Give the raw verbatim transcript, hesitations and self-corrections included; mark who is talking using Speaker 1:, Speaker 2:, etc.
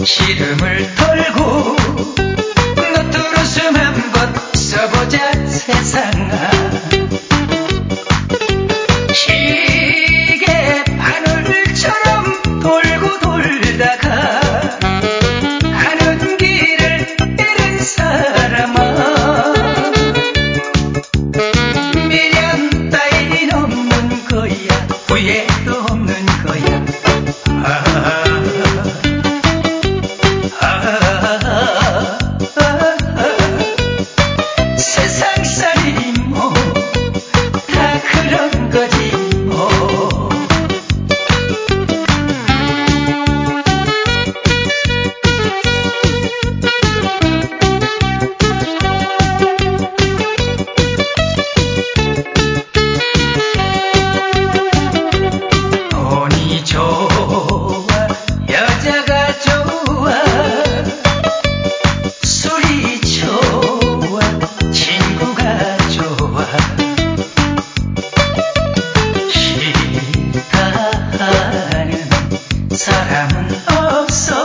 Speaker 1: 시름을 털고 너트로 숨 한번 써보자 세상아. 시계 바늘처럼 돌고 돌다가 가는 길을 잃은 사람아, 미련 따윈 없는 거야, 후회도 없는 거야. 아, 아, 아, 아, 세상살이 뭐 다 그런 거지 뭐. 돈이 좋아, 여자가 좋아, 술이 좋아, 친구가 좋아, 싫다 하는 사람은 없어.